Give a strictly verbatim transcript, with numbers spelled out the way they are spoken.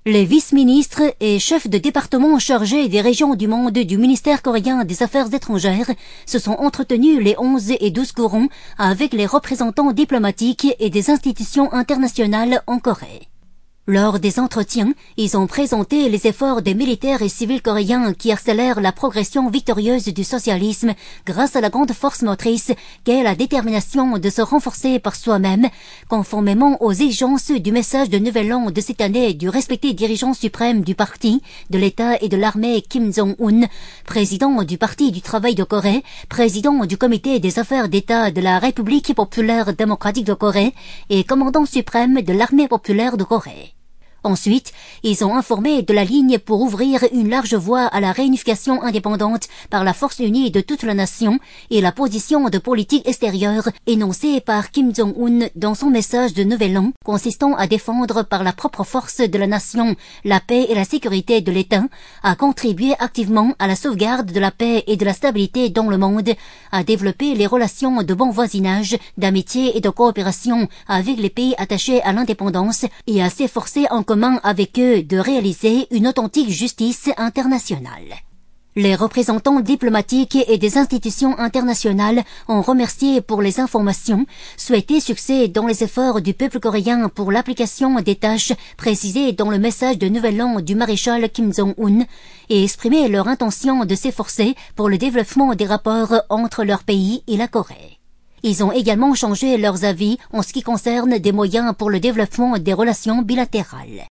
Les vice-ministres et chefs de département chargés des régions du monde du ministère coréen des Affaires étrangères se sont entretenus les onze et douze courants avec les représentants diplomatiques et des institutions internationales en Corée. Lors des entretiens, ils ont présenté les efforts des militaires et civils coréens qui accélèrent la progression victorieuse du socialisme grâce à la grande force motrice qu'est la détermination de se renforcer par soi-même, conformément aux exigences du message de Nouvel An de cette année du respecté dirigeant suprême du parti, de l'État et de l'armée Kim Jong-un, président du Parti du Travail de Corée, président du Comité des affaires d'État de la République populaire démocratique de Corée et commandant suprême de l'armée populaire de Corée. Ensuite, ils ont informé de la ligne pour ouvrir une large voie à la réunification indépendante par la force unie de toute la nation et la position de politique extérieure énoncée par Kim Jong-un dans son message de Nouvel An, consistant à défendre par la propre force de la nation la paix et la sécurité de l'État, à contribuer activement à la sauvegarde de la paix et de la stabilité dans le monde, à développer les relations de bon voisinage, d'amitié et de coopération avec les pays attachés à l'indépendance et à s'efforcer en commun avec eux de réaliser une authentique justice internationale. Les représentants diplomatiques et des institutions internationales ont remercié pour les informations, souhaité succès dans les efforts du peuple coréen pour l'application des tâches précisées dans le message de Nouvel An du maréchal Kim Jong-un et exprimé leur intention de s'efforcer pour le développement des rapports entre leur pays et la Corée. Ils ont également changé leurs avis en ce qui concerne des moyens pour le développement des relations bilatérales.